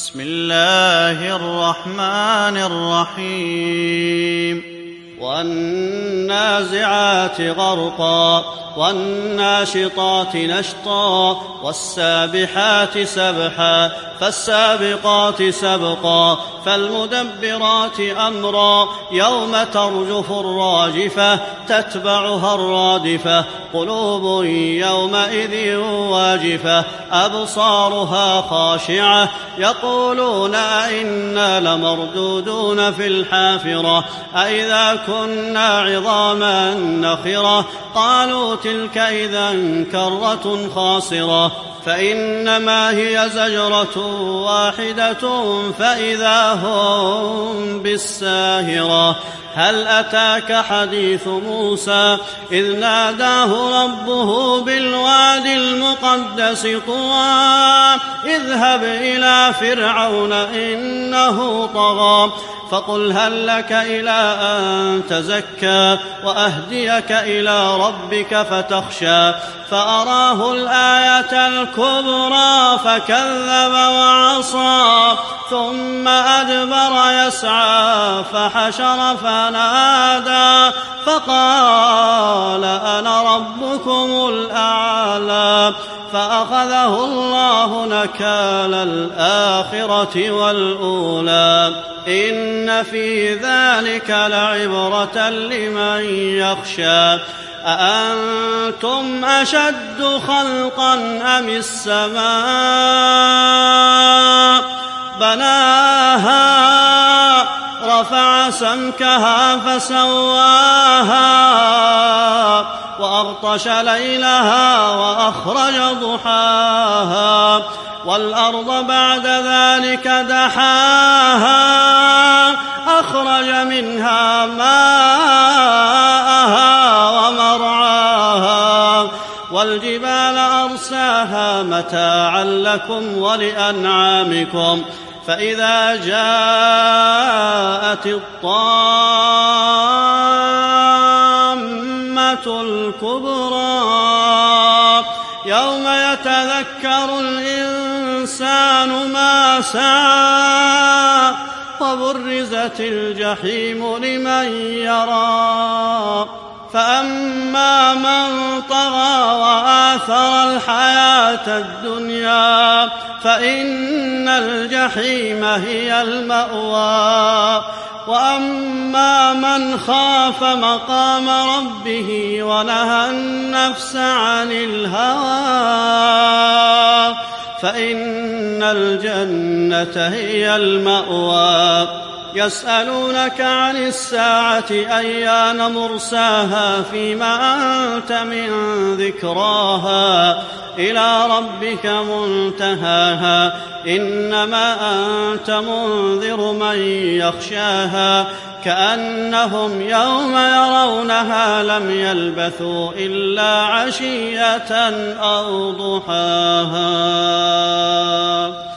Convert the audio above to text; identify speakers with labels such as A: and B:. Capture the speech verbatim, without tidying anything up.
A: بسم الله الرحمن الرحيم والنازعات غرقا والناشطات نشطا والسابحات سبحا فالسابقات سبقا فالمدبرات أمرا يوم ترجف الراجفة تتبعها الرادفة قلوب يومئذ واجفة أبصارها خاشعة يقولون أئنا لمردودون في الحافرة أئذا كنا عظاما نخرة قالوا تلك إذا كرة خاسرة فإنما هي زجرة واحدة فإذا هم بالساهرة هل أتاك حديث موسى إذ ناداه ربه بالوادي المقدس طوى اذهب إلى فرعون إنه طغى فقل هل لك إلى أن تزكى وأهديك إلى ربك فتخشى فأراه الآية الكبرى فكذب وعصى ثم أدبر يسعى فحشر فنادى فقال أنا ربكم الأعلى فأخذه الله نكال الآخرة والأولى إن في ذلك لعبرة لمن يخشى أأنتم أشد خلقا أم السماء بناها رفع سمكها فسواها وأغطش ليلها وأخرج ضحاها والأرض بعد ذلك دحاها أخرج منها ماءها ومرعاها والجبال أرساها متاعا لكم ولأنعامكم فإذا جاءت الطامة الكبرى يوم يتذكر الإنسان ما سعى وبرزت الجحيم لمن يرى فأما من طغى وآثر الحياة الدنيا فإن الجحيم هي المأوى وأما من خاف مقام ربه ونهى النفس عن الهوى فإن الجنة هي المأوى يسألونك عن الساعة أيان مرساها فيما أنت من ذكراها إلى ربك منتهاها إنما أنت منذر من يخشاها كأنهم يوم يرونها لم يلبثوا إلا عشية أو ضحاها.